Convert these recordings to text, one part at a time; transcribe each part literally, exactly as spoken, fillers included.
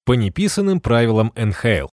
По неписанным правилам эн ха эл.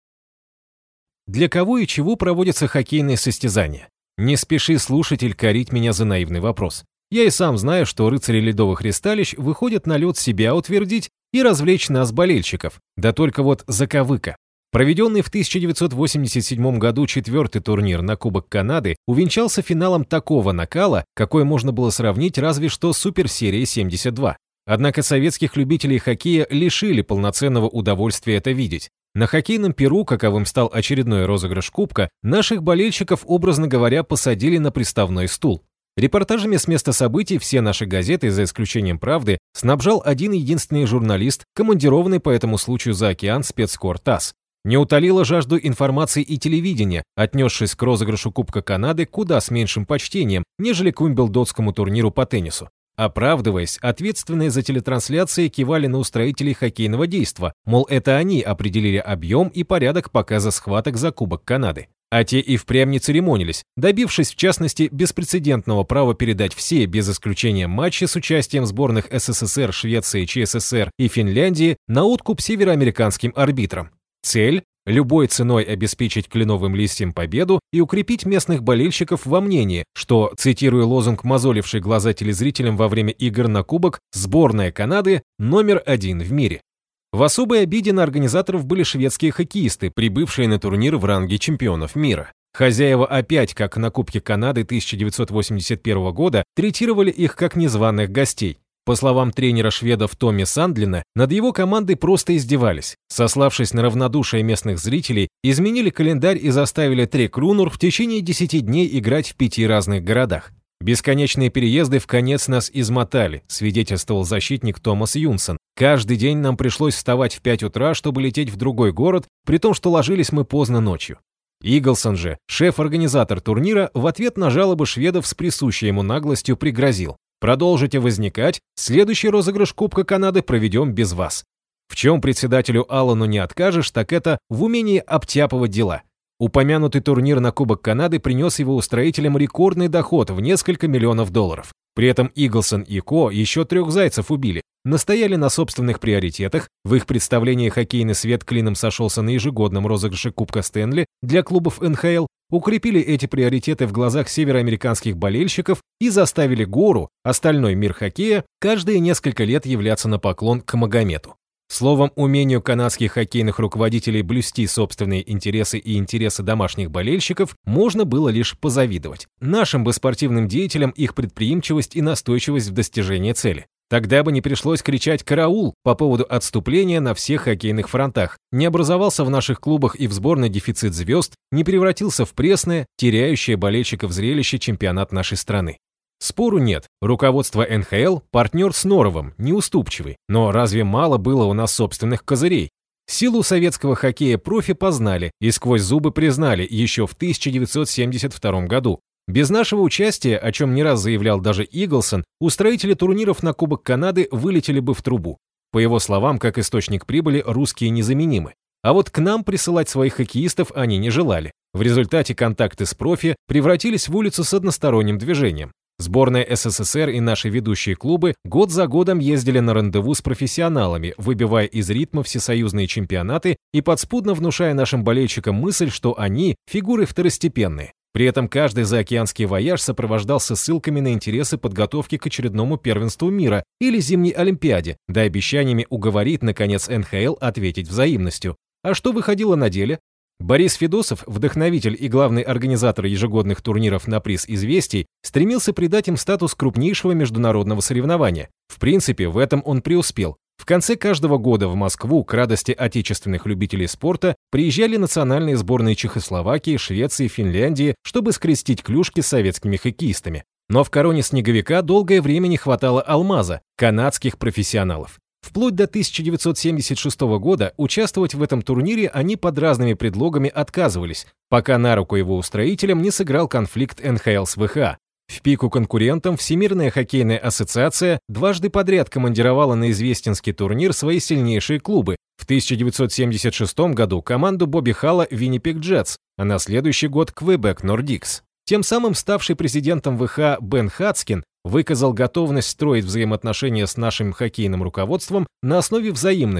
Для кого и чего проводятся хоккейные состязания? Не спеши, слушатель, корить меня за наивный вопрос. Я и сам знаю, что рыцари ледовых ристалищ выходят на лед себя утвердить и развлечь нас, болельщиков. Да только вот заковыка. Проведенный в тысяча девятьсот восемьдесят седьмом году четвертый турнир на Кубок Канады увенчался финалом такого накала, какой можно было сравнить разве что с суперсерией семьдесят два. Однако советских любителей хоккея лишили полноценного удовольствия это видеть. На хоккейном перу, каковым стал очередной розыгрыш кубка, наших болельщиков, образно говоря, посадили на приставной стул. Репортажами с места событий все наши газеты, за исключением «Правды», снабжал один единственный журналист, командированный по этому случаю за океан спецкор ТАСС. Не утолило жажду информации и телевидения, отнесшись к розыгрышу Кубка Канады куда с меньшим почтением, нежели к Уимблдонскому турниру по теннису. Оправдываясь, ответственные за телетрансляции кивали на устроителей хоккейного действа, мол, это они определили объем и порядок показа схваток за Кубок Канады. А те и впрямь не церемонились, добившись, в частности, беспрецедентного права передать все, без исключения, матчи с участием сборных эс эс эс эр, Швеции, че эс эс эр и Финляндии на откуп североамериканским арбитрам. Цель – любой ценой обеспечить кленовым листьям победу и укрепить местных болельщиков во мнении, что, цитируя лозунг, мозоливший глаза телезрителям во время игр на Кубок, сборная Канады номер один в мире. В особой обиде на организаторов были шведские хоккеисты, прибывшие на турнир в ранге чемпионов мира. Хозяева опять, как на Кубке Канады тысяча девятьсот восемьдесят первого года, третировали их как незваных гостей. По словам тренера шведов Томми Сандлина, над его командой просто издевались. Сославшись на равнодушие местных зрителей, изменили календарь и заставили Tre Kronor в течение десяти дней играть в пяти разных городах. «Бесконечные переезды вконец нас измотали», свидетельствовал защитник Томас Юнсон. «Каждый день нам пришлось вставать в пять утра, чтобы лететь в другой город, при том, что ложились мы поздно ночью». Иглсон же, шеф-организатор турнира, в ответ на жалобы шведов с присущей ему наглостью пригрозил: «Продолжите возникать, следующий розыгрыш Кубка Канады проведем без вас». В чем председателю Аллану не откажешь, так это в умении обтяпывать дела. Упомянутый турнир на Кубок Канады принес его устроителям рекордный доход в несколько миллионов долларов. При этом Иглсон и Ко еще трех зайцев убили, настояли на собственных приоритетах, в их представлении хоккейный свет клином сошелся на ежегодном розыгрыше Кубка Стэнли для клубов эн ха эл, укрепили эти приоритеты в глазах североамериканских болельщиков и заставили гору, остальной мир хоккея, каждые несколько лет являться на поклон к Магомету. Словом, умению канадских хоккейных руководителей блюсти собственные интересы и интересы домашних болельщиков можно было лишь позавидовать. Нашим бы спортивным деятелям их предприимчивость и настойчивость в достижении цели. Тогда бы не пришлось кричать «караул» по поводу отступления на всех хоккейных фронтах, не образовался в наших клубах и в сборной дефицит звезд, не превратился в пресное, теряющее болельщиков зрелище чемпионат нашей страны. Спору нет, руководство эн ха эл – партнер с норовом, неуступчивый, но разве мало было у нас собственных козырей? Силу советского хоккея профи познали и сквозь зубы признали еще в тысяча девятьсот семьдесят втором году. Без нашего участия, о чем не раз заявлял даже Иглсон, устроители турниров на Кубок Канады вылетели бы в трубу. По его словам, как источник прибыли, русские незаменимы. А вот к нам присылать своих хоккеистов они не желали. В результате контакты с профи превратились в улицу с односторонним движением. Сборная эс эс эс эр и наши ведущие клубы год за годом ездили на рандеву с профессионалами, выбивая из ритма всесоюзные чемпионаты и подспудно внушая нашим болельщикам мысль, что они – фигуры второстепенные. При этом каждый заокеанский вояж сопровождался ссылками на интересы подготовки к очередному первенству мира или зимней олимпиаде, да обещаниями уговорить, наконец, эн ха эл ответить взаимностью. А что выходило на деле? Борис Федосов, вдохновитель и главный организатор ежегодных турниров на приз известий, стремился придать им статус крупнейшего международного соревнования. В принципе, в этом он преуспел. В конце каждого года в Москву к радости отечественных любителей спорта приезжали национальные сборные Чехословакии, Швеции, Финляндии, чтобы скрестить клюшки с советскими хоккеистами. Но в короне снеговика долгое время не хватало алмаза – канадских профессионалов. Вплоть до тысяча девятьсот семьдесят шестого года участвовать в этом турнире они под разными предлогами отказывались, пока на руку его устроителям не сыграл конфликт эн ха эл с вэ ха а. В пику конкурентам Всемирная хоккейная ассоциация дважды подряд командировала на известенский турнир свои сильнейшие клубы. В тысяча девятьсот семьдесят шестом году команду Бобби Халла Winnipeg Jets, а на следующий год Quebec Nordiques. Тем самым ставший президентом вэ ха а Бен Хацкин выказал готовность строить взаимоотношения с нашим хоккейным руководством на основе взаимности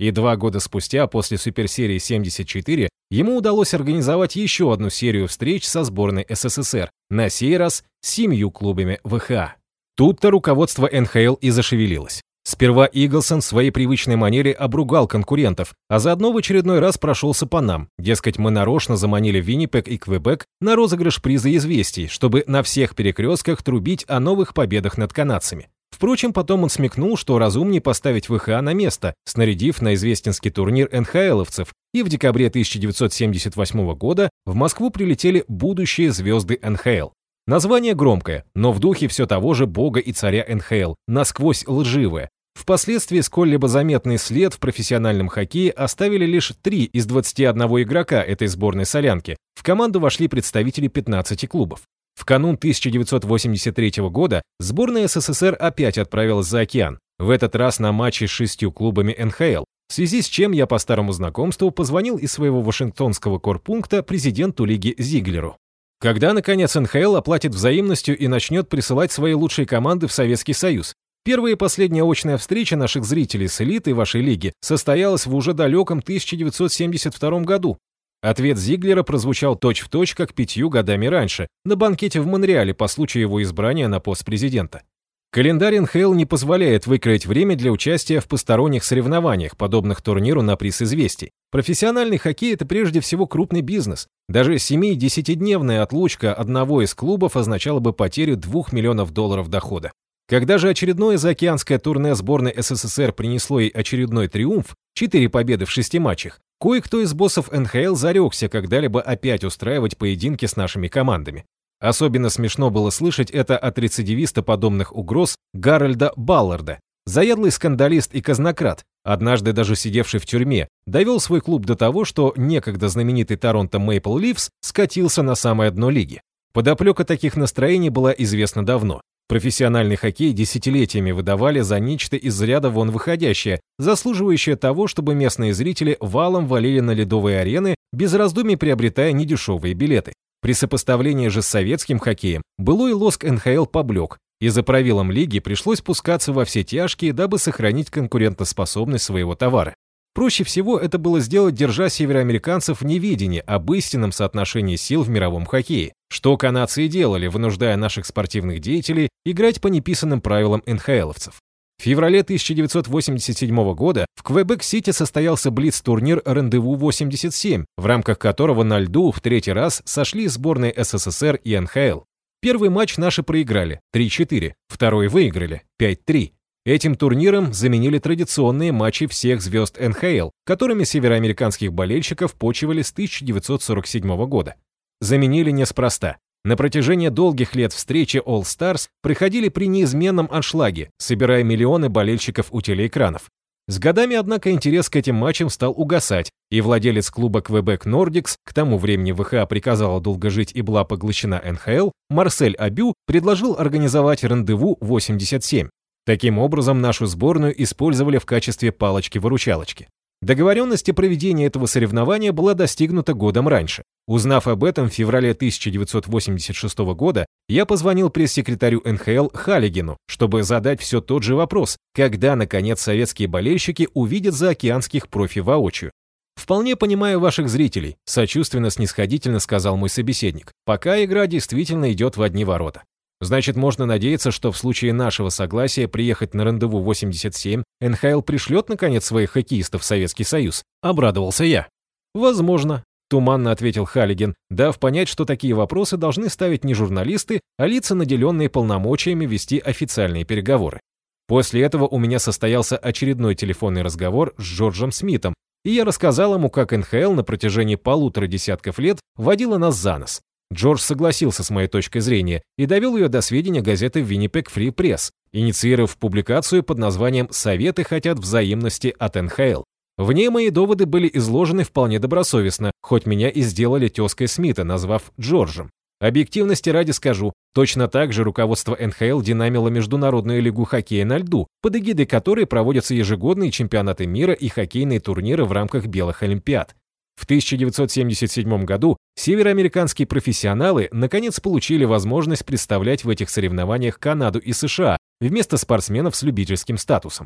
И два года спустя, после Суперсерии семьдесят четыре, ему удалось организовать еще одну серию встреч со сборной СССР, на сей раз с семью клубами ВХА. Тут-то руководство эн ха эл и зашевелилось. Сперва Иглсон в своей привычной манере обругал конкурентов, а заодно в очередной раз прошелся по нам. Дескать, мы нарочно заманили Виннипег и Квебек на розыгрыш приза известий, чтобы на всех перекрестках трубить о новых победах над канадцами. Впрочем, потом он смекнул, что разумнее поставить ВХА на место, снарядив на известенский турнир эн ха эловцев, и в декабре тысяча девятьсот семьдесят восьмого года в Москву прилетели будущие звезды эн ха эл. Название громкое, но в духе все того же бога и царя эн ха эл, насквозь лживое. Впоследствии сколь-либо заметный след в профессиональном хоккее оставили лишь три из двадцати одного игрока этой сборной солянки. В команду вошли представители пятнадцати клубов. В канун тысяча девятьсот восемьдесят третьего года сборная СССР опять отправилась за океан, в этот раз на матчи с шестью клубами эн ха эл, в связи с чем я по старому знакомству позвонил из своего вашингтонского корпункта президенту лиги Зиглеру. Когда, наконец, эн ха эл оплатит взаимностью и начнет присылать свои лучшие команды в Советский Союз? Первая и последняя очная встреча наших зрителей с элитой вашей лиги состоялась в уже далеком тысяча девятьсот семьдесят втором году. Ответ Зиглера прозвучал точь-в-точь, как пятью годами раньше, на банкете в Монреале по случаю его избрания на пост президента. Календарь эн ха эл не позволяет выкроить время для участия в посторонних соревнованиях, подобных турниру на приз известий. Профессиональный хоккей – это прежде всего крупный бизнес. Даже семи-десятидневная отлучка одного из клубов означала бы потерю двух миллионов долларов дохода. Когда же очередное заокеанское турне сборной СССР принесло ей очередной триумф, четыре победы в шести матчах, кое-кто из боссов эн ха эл зарекся когда-либо опять устраивать поединки с нашими командами. Особенно смешно было слышать это от рецидивиста подобных угроз Гарольда Балларда. Заядлый скандалист и казнократ, однажды даже сидевший в тюрьме, довел свой клуб до того, что некогда знаменитый Торонто Мэйпл Ливс скатился на самое дно лиги. Подоплека таких настроений была известна давно. Профессиональный хоккей десятилетиями выдавали за нечто из ряда вон выходящее, заслуживающее того, чтобы местные зрители валом валили на ледовые арены, без раздумий приобретая недешевые билеты. При сопоставлении же с советским хоккеем былой лоск эн ха эл поблек, и за правилом лиги пришлось пускаться во все тяжкие, дабы сохранить конкурентоспособность своего товара. Проще всего это было сделать, держа североамериканцев в неведении об истинном соотношении сил в мировом хоккее, что канадцы и делали, вынуждая наших спортивных деятелей играть по неписанным правилам эн ха эловцев. В феврале тысяча девятьсот восемьдесят седьмого года в Квебек-Сити состоялся блиц-турнир «Рандеву восемьдесят семь», в рамках которого на льду в третий раз сошли сборные эс эс эс эр и эн ха эл. Первый матч наши проиграли три-четыре, второй выиграли пять-три. Этим турниром заменили традиционные матчи всех звезд эн ха эл, которыми североамериканских болельщиков почивали с тысяча девятьсот сорок седьмого года. Заменили неспроста. На протяжении долгих лет встречи All Stars проходили при неизменном аншлаге, собирая миллионы болельщиков у телеэкранов. С годами, однако, интерес к этим матчам стал угасать, и владелец клуба Quebec Nordics, к тому времени ВХА приказала долго жить и была поглощена эн ха эл, Марсель Абю предложил организовать «Рандеву восемьдесят семь». Таким образом, нашу сборную использовали в качестве палочки-выручалочки. Договоренность о проведении этого соревнования была достигнута годом раньше. Узнав об этом в феврале тысяча девятьсот восемьдесят шестого года, я позвонил пресс-секретарю эн ха эл Халлигену, чтобы задать все тот же вопрос, когда, наконец, советские болельщики увидят заокеанских профи воочию. «Вполне понимаю ваших зрителей», — сочувственно-снисходительно сказал мой собеседник, «пока игра действительно идет в одни ворота. Значит, можно надеяться, что в случае нашего согласия приехать на «Рандеву восемьдесят семь» эн ха эл пришлет, наконец, своих хоккеистов в Советский Союз?» Обрадовался я. «Возможно», — туманно ответил Халлиген, дав понять, что такие вопросы должны ставить не журналисты, а лица, наделенные полномочиями вести официальные переговоры. После этого у меня состоялся очередной телефонный разговор с Джорджем Смитом, и я рассказал ему, как эн ха эл на протяжении полутора десятков лет водила нас за нос. Джордж согласился с моей точкой зрения и довел ее до сведения газеты Winnipeg Free Press, инициировав публикацию под названием «Советы хотят взаимности от эн ха эл». В ней мои доводы были изложены вполне добросовестно, хоть меня и сделали тезкой Смита, назвав Джорджем. Объективности ради скажу, точно так же руководство эн ха эл динамило Международную лигу хоккея на льду, под эгидой которой проводятся ежегодные чемпионаты мира и хоккейные турниры в рамках Белых Олимпиад. В тысяча девятьсот семьдесят седьмом году североамериканские профессионалы наконец получили возможность представлять в этих соревнованиях Канаду и США вместо спортсменов с любительским статусом.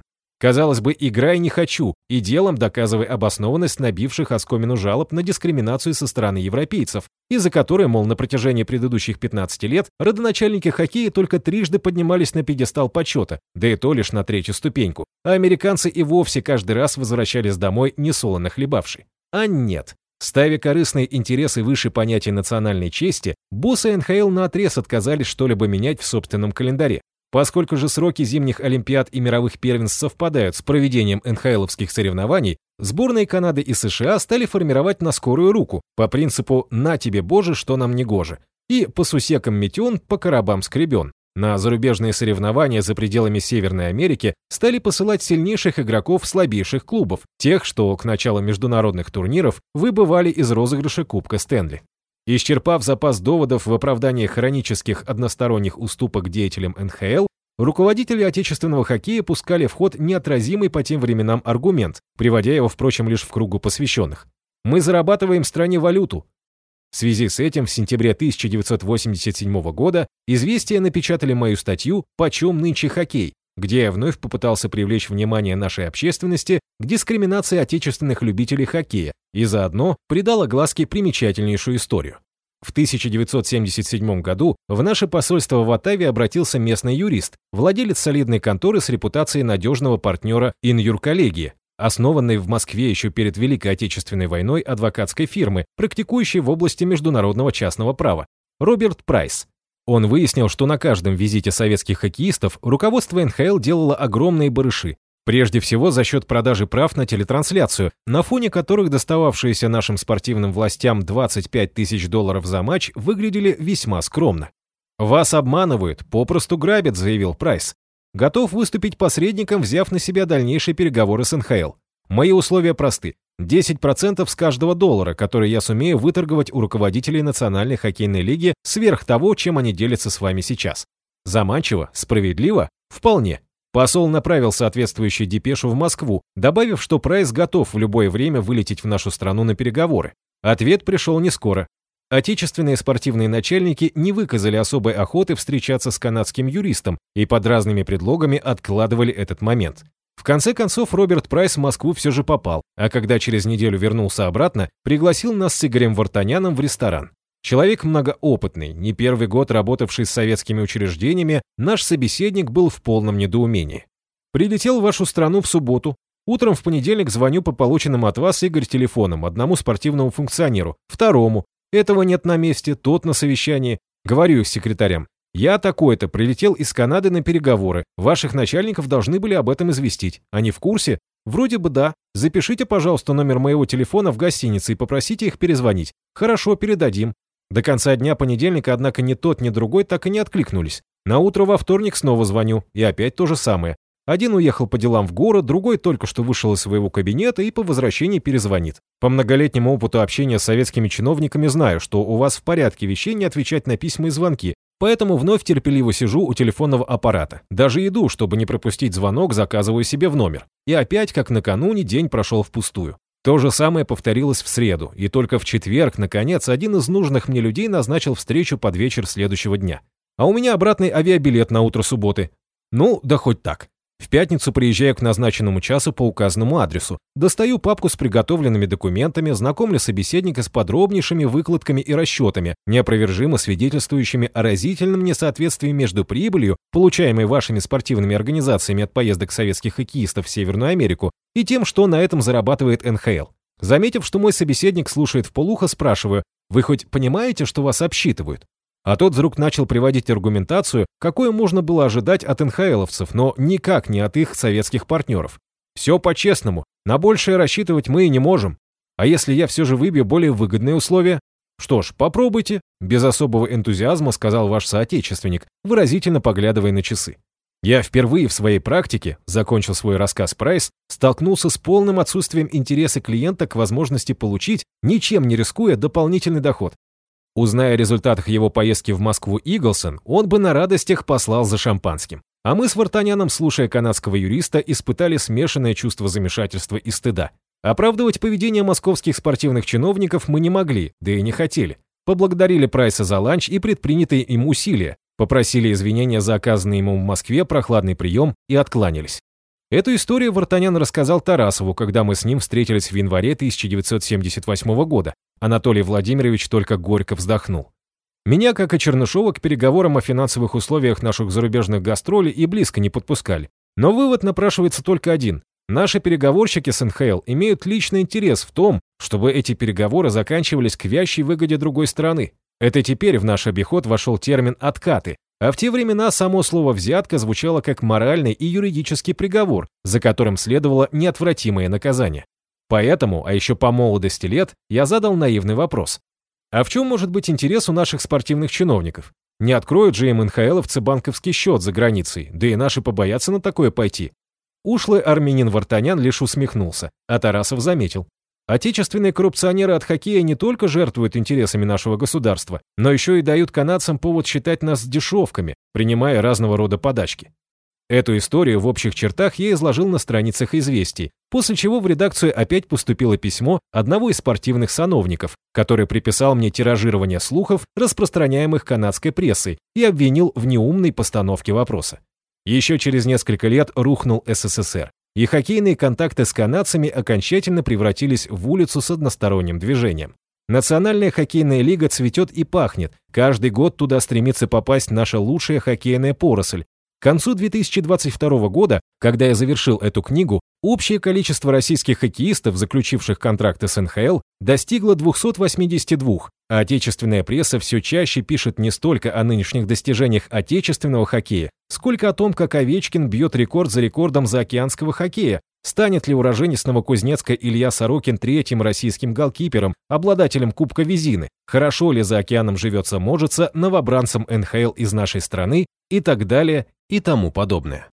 Казалось бы, играй не хочу, и делом доказывай обоснованность набивших оскомину жалоб на дискриминацию со стороны европейцев, из-за которой, мол, на протяжении предыдущих пятнадцати лет родоначальники хоккея только трижды поднимались на пьедестал почета, да и то лишь на третью ступеньку, а американцы и вовсе каждый раз возвращались домой несолоно хлебавши. А нет. Ставя корыстные интересы выше понятия национальной чести, боссы эн ха эл наотрез отказались что-либо менять в собственном календаре. Поскольку же сроки зимних олимпиад и мировых первенств совпадают с проведением эн ха эловских соревнований, сборные Канады и США стали формировать на скорую руку, по принципу «на тебе, Боже, что нам не гоже», и по сусекам метен, по коробам скребен. На зарубежные соревнования за пределами Северной Америки стали посылать сильнейших игроков слабейших клубов, тех, что к началу международных турниров выбывали из розыгрыша Кубка Стэнли. Исчерпав запас доводов в оправдании хронических односторонних уступок деятелям эн ха эл, руководители отечественного хоккея пускали в ход неотразимый по тем временам аргумент, приводя его, впрочем, лишь в кругу посвященных. «Мы зарабатываем в стране валюту». В связи с этим в сентябре тысяча девятьсот восемьдесят седьмого года «Известия» напечатали мою статью «Почем нынче хоккей», где я вновь попытался привлечь внимание нашей общественности к дискриминации отечественных любителей хоккея и заодно придал огласке примечательнейшую историю. В тысяча девятьсот семьдесят седьмом году в наше посольство в Оттаве обратился местный юрист, владелец солидной конторы с репутацией надежного партнера In Your Colleague, основанной в Москве еще перед Великой Отечественной войной адвокатской фирмы, практикующей в области международного частного права, Роберт Прайс. Он выяснил, что на каждом визите советских хоккеистов руководство эн ха эл делало огромные барыши, прежде всего за счет продажи прав на телетрансляцию, на фоне которых достававшиеся нашим спортивным властям двадцать пять тысяч долларов за матч выглядели весьма скромно. «Вас обманывают, попросту грабят», — заявил Прайс. «Готов выступить посредником, взяв на себя дальнейшие переговоры с эн ха эл. Мои условия просты. десять процентов с каждого доллара, который я сумею выторговать у руководителей Национальной хоккейной лиги сверх того, чем они делятся с вами сейчас. Заманчиво? Справедливо? Вполне». Посол направил соответствующую депешу в Москву, добавив, что Прайс готов в любое время вылететь в нашу страну на переговоры. Ответ пришел не скоро. Отечественные спортивные начальники не выказали особой охоты встречаться с канадским юристом и под разными предлогами откладывали этот момент. В конце концов, Роберт Прайс в Москву все же попал, а когда через неделю вернулся обратно, пригласил нас с Игорем Вартаняном в ресторан. Человек многоопытный, не первый год работавший с советскими учреждениями, наш собеседник был в полном недоумении. «Прилетел в вашу страну в субботу. Утром в понедельник звоню по полученным от вас, Игорь, телефонам одному спортивному функционеру, второму. Этого нет на месте, тот на совещании. Говорю их секретарям. Я такой-то прилетел из Канады на переговоры. Ваших начальников должны были об этом известить. Они в курсе? Вроде бы да. Запишите, пожалуйста, номер моего телефона в гостинице и попросите их перезвонить. Хорошо, передадим. До конца дня понедельника, однако, ни тот, ни другой так и не откликнулись. На утро во вторник снова звоню, и опять то же самое. Один уехал по делам в город, другой только что вышел из своего кабинета и по возвращении перезвонит. По многолетнему опыту общения с советскими чиновниками знаю, что у вас в порядке вещей не отвечать на письма и звонки, поэтому вновь терпеливо сижу у телефонного аппарата. Даже иду, чтобы не пропустить звонок, заказываю себе в номер. И опять, как накануне, день прошел впустую. То же самое повторилось в среду, и только в четверг, наконец, один из нужных мне людей назначил встречу под вечер следующего дня. А у меня обратный авиабилет на утро субботы. Ну, да хоть так. В пятницу приезжаю к назначенному часу по указанному адресу, достаю папку с приготовленными документами, знакомлю собеседника с подробнейшими выкладками и расчетами, неопровержимо свидетельствующими о разительном несоответствии между прибылью, получаемой вашими спортивными организациями от поездок советских хоккеистов в Северную Америку, и тем, что на этом зарабатывает эн ха эл. Заметив, что мой собеседник слушает вполуха, спрашиваю: «Вы хоть понимаете, что вас обсчитывают?» А тот вдруг начал приводить аргументацию, какую можно было ожидать от эн ха эловцев, но никак не от их советских партнеров. «Все по-честному, на большее рассчитывать мы и не можем. А если я все же выбью более выгодные условия?» «Что ж, попробуйте», — без особого энтузиазма сказал ваш соотечественник, выразительно поглядывая на часы. «Я впервые в своей практике», — закончил свой рассказ Прайс, столкнулся с полным отсутствием интереса клиента к возможности получить, ничем не рискуя, дополнительный доход. Узная о результатах его поездки в Москву Иглсон, он бы на радостях послал за шампанским. А мы с Вартаняном, слушая канадского юриста, испытали смешанное чувство замешательства и стыда. Оправдывать поведение московских спортивных чиновников мы не могли, да и не хотели. Поблагодарили Прайса за ланч и предпринятые им усилия, попросили извинения за оказанный ему в Москве прохладный прием и откланялись. Эту историю Вартанян рассказал Тарасову, когда мы с ним встретились в январе тысяча девятьсот семьдесят восьмого года. Анатолий Владимирович только горько вздохнул. Меня, как и Чернышова, к переговорам о финансовых условиях наших зарубежных гастролей и близко не подпускали. Но вывод напрашивается только один. Наши переговорщики с эн ха эл имеют личный интерес в том, чтобы эти переговоры заканчивались к вящей выгоде другой стороны. Это теперь в наш обиход вошел термин «откаты», а в те времена само слово «взятка» звучало как моральный и юридический приговор, за которым следовало неотвратимое наказание. Поэтому, а еще по молодости лет, я задал наивный вопрос. А в чем может быть интерес у наших спортивных чиновников? Не откроют же им эн ха эловцы банковский счет за границей, да и наши побоятся на такое пойти. Ушлый армянин Вартанян лишь усмехнулся, а Тарасов заметил. Отечественные коррупционеры от хоккея не только жертвуют интересами нашего государства, но еще и дают канадцам повод считать нас дешевками, принимая разного рода подачки. Эту историю в общих чертах я изложил на страницах «Известий», после чего в редакцию опять поступило письмо одного из спортивных сановников, который приписал мне тиражирование слухов, распространяемых канадской прессой, и обвинил в неумной постановке вопроса. Еще через несколько лет рухнул эс эс эс эр, и хоккейные контакты с канадцами окончательно превратились в улицу с односторонним движением. Национальная хоккейная лига цветет и пахнет, каждый год туда стремится попасть наша лучшая хоккейная поросль. К концу две тысячи двадцать второго года, когда я завершил эту книгу, общее количество российских хоккеистов, заключивших контракты с эн ха эл, достигло двухсот восьмидесяти двух, а отечественная пресса все чаще пишет не столько о нынешних достижениях отечественного хоккея, сколько о том, как Овечкин бьет рекорд за рекордом заокеанского хоккея, станет ли уроженец Новокузнецка Илья Сорокин третьим российским голкипером, обладателем Кубка Визины, хорошо ли за океаном живется-можется новобранцам эн ха эл из нашей страны и так далее и тому подобное.